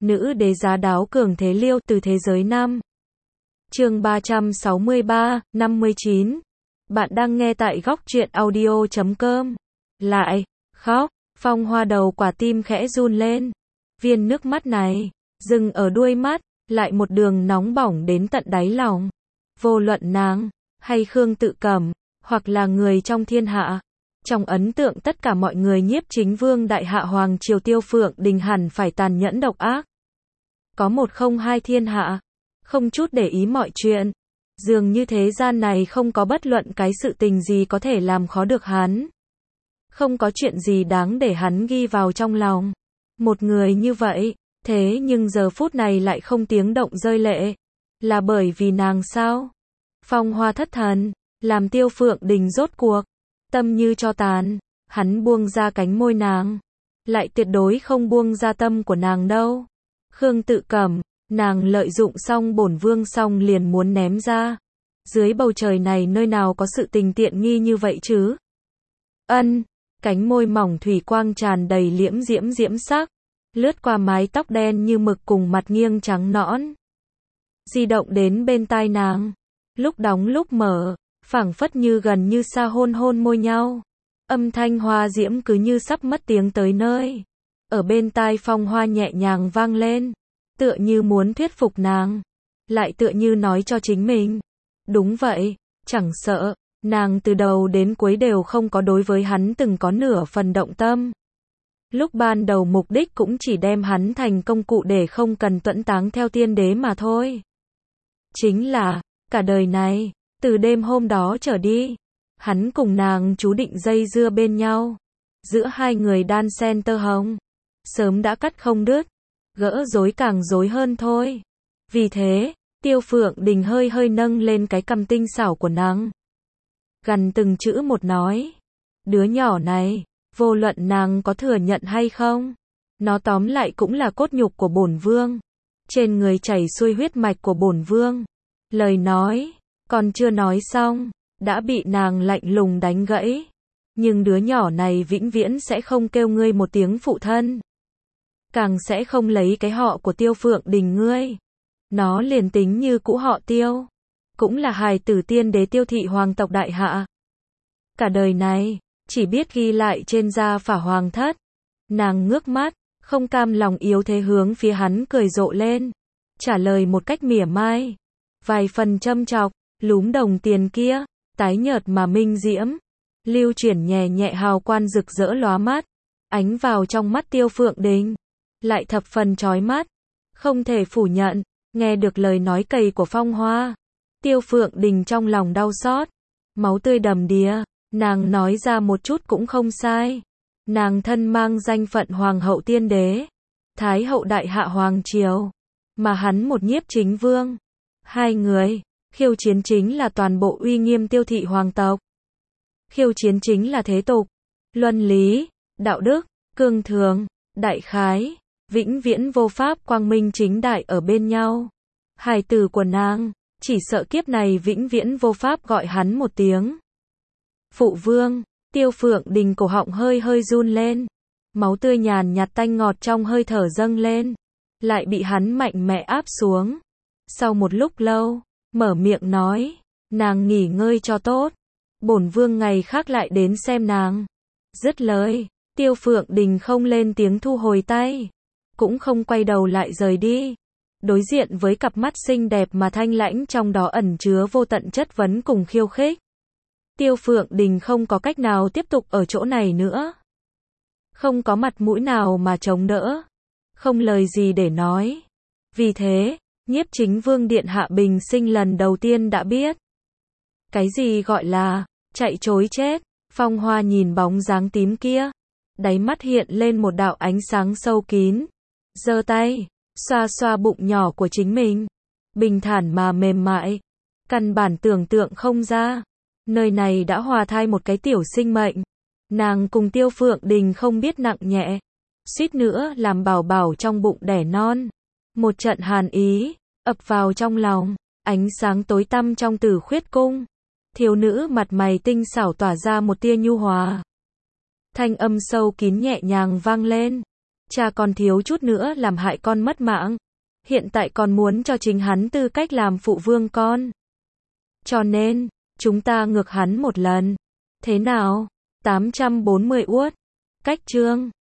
nữ đế giá đáo cường thế liêu từ thế giới nam. Chương 363, 59. Bạn đang nghe tại góc truyện audio.com. Lại, khóc, Phong Hoa đầu quả tim khẽ run lên. Viên nước mắt này, dừng ở đuôi mắt, lại một đường nóng bỏng đến tận đáy lòng. Vô luận nàng, hay Khương Tự Cẩm, hoặc là người trong thiên hạ. Trong ấn tượng tất cả mọi người Nhiếp Chính Vương đại hạ hoàng triều Tiêu Phượng Đình hẳn phải tàn nhẫn độc ác. Có một không hai thiên hạ, không chút để ý mọi chuyện. Dường như thế gian này không có bất luận cái sự tình gì có thể làm khó được hắn. Không có chuyện gì đáng để hắn ghi vào trong lòng. Một người như vậy, thế nhưng giờ phút này lại không tiếng động rơi lệ. Là bởi vì nàng sao? Phong Hoa thất thần, làm Tiêu Phượng Đình rốt cuộc tâm như cho tàn, hắn buông ra cánh môi nàng, lại tuyệt đối không buông ra tâm của nàng đâu. Khương Tự Cẩm, nàng lợi dụng xong bổn vương xong liền muốn ném ra. Dưới bầu trời này nơi nào có sự tình tiện nghi như vậy chứ? Ân, cánh môi mỏng thủy quang tràn đầy liễm diễm sắc, lướt qua mái tóc đen như mực cùng mặt nghiêng trắng nõn. Di động đến bên tai nàng, lúc đóng lúc mở, phảng phất như gần như xa hôn môi nhau. Âm thanh hoa diễm cứ như sắp mất tiếng tới nơi. Ở bên tai Phong Hoa nhẹ nhàng vang lên, tựa như muốn thuyết phục nàng, lại tựa như nói cho chính mình. Đúng vậy, chẳng sợ, nàng từ đầu đến cuối đều không có đối với hắn từng có nửa phần động tâm. Lúc ban đầu mục đích cũng chỉ đem hắn thành công cụ để không cần tuẫn táng theo tiên đế mà thôi. Chính là, cả đời này, từ đêm hôm đó trở đi, hắn cùng nàng chú định dây dưa bên nhau. Giữa hai người đan sen tơ hồng, sớm đã cắt không đứt, gỡ rối càng rối hơn thôi. Vì thế, Tiêu Phượng Đình hơi nâng lên cái cằm tinh xảo của nàng. Gần từng chữ một nói, đứa nhỏ này, vô luận nàng có thừa nhận hay không, nó tóm lại cũng là cốt nhục của bổn vương. Trên người chảy xuôi huyết mạch của bổn vương. Lời nói, còn chưa nói xong, đã bị nàng lạnh lùng đánh gãy. Nhưng đứa nhỏ này vĩnh viễn sẽ không kêu ngươi một tiếng phụ thân. Càng sẽ không lấy cái họ của Tiêu Phượng Đình ngươi. Nó liền tính như cũ họ Tiêu, cũng là hài tử tiên đế Tiêu thị hoàng tộc đại hạ. Cả đời này, chỉ biết ghi lại trên da phả hoàng thất. Nàng ngước mắt, không cam lòng yếu thế hướng phía hắn cười rộ lên. Trả lời một cách mỉa mai. Vài phần châm chọc, lúm đồng tiền kia, tái nhợt mà minh diễm. Lưu chuyển nhẹ nhẹ hào quang rực rỡ lóa mắt. Ánh vào trong mắt Tiêu Phượng Đình. Lại thập phần chói mắt. Không thể phủ nhận, nghe được lời nói cầy của Phong Hoa. Tiêu Phượng Đình trong lòng đau xót. Máu tươi đầm đìa, nàng nói ra một chút cũng không sai. Nàng thân mang danh phận Hoàng hậu tiên đế, Thái hậu đại hạ hoàng triều, mà hắn một Nhiếp Chính Vương. Hai người, khiêu chiến chính là toàn bộ uy nghiêm Tiêu thị hoàng tộc. Khiêu chiến chính là thế tục, luân lý, đạo đức, cương thường, đại khái, vĩnh viễn vô pháp quang minh chính đại ở bên nhau. Hài tử của nàng, chỉ sợ kiếp này vĩnh viễn vô pháp gọi hắn một tiếng phụ vương. Tiêu Phượng Đình cổ họng hơi run lên. Máu tươi nhàn nhạt tanh ngọt trong hơi thở dâng lên, lại bị hắn mạnh mẽ áp xuống. Sau một lúc lâu, mở miệng nói, nàng nghỉ ngơi cho tốt. Bổn vương ngày khác lại đến xem nàng. Dứt lời, Tiêu Phượng Đình không lên tiếng thu hồi tay, cũng không quay đầu lại rời đi. Đối diện với cặp mắt xinh đẹp mà thanh lãnh trong đó ẩn chứa vô tận chất vấn cùng khiêu khích. Tiêu Phượng Đình không có cách nào tiếp tục ở chỗ này nữa. Không có mặt mũi nào mà chống đỡ. Không lời gì để nói. Vì thế, Nhiếp Chính Vương điện hạ bình sinh lần đầu tiên đã biết. Cái gì gọi là chạy trối chết. Phong Hoa nhìn bóng dáng tím kia, đáy mắt hiện lên một đạo ánh sáng sâu kín. Giơ tay, xoa xoa bụng nhỏ của chính mình. Bình thản mà mềm mại. Căn bản tưởng tượng không ra. Nơi này đã hòa thai một cái tiểu sinh mệnh. Nàng cùng Tiêu Phượng Đình không biết nặng nhẹ. Suýt nữa làm bảo bảo trong bụng đẻ non. Một trận hàn ý, ập vào trong lòng. Ánh sáng tối tăm trong Tử Khuyết Cung. Thiếu nữ mặt mày tinh xảo tỏa ra một tia nhu hòa. Thanh âm sâu kín nhẹ nhàng vang lên. Cha con thiếu chút nữa làm hại con mất mạng. Hiện tại còn muốn cho chính hắn tư cách làm phụ vương con. Cho nên, chúng ta ngược hắn một lần. Thế nào? 840 uất. Cách chương